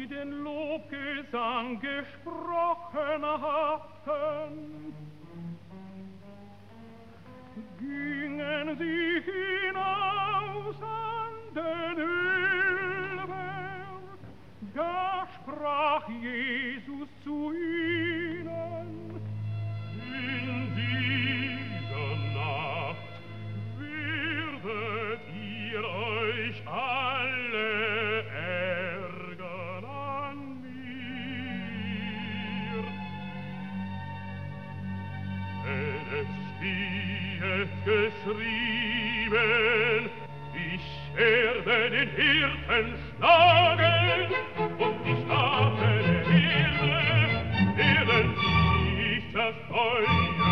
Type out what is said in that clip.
den Lobgesang gesprochen hatten, gingen sie hinaus an den Ölberg, da sprach Jesus zu ihnen: In dieser Nacht werdet ihr euch alle ärgern an mir. Denn es steht geschrieben, ich werde den Hirten schlagen, und die Schafe der Herde werden nicht das Feuer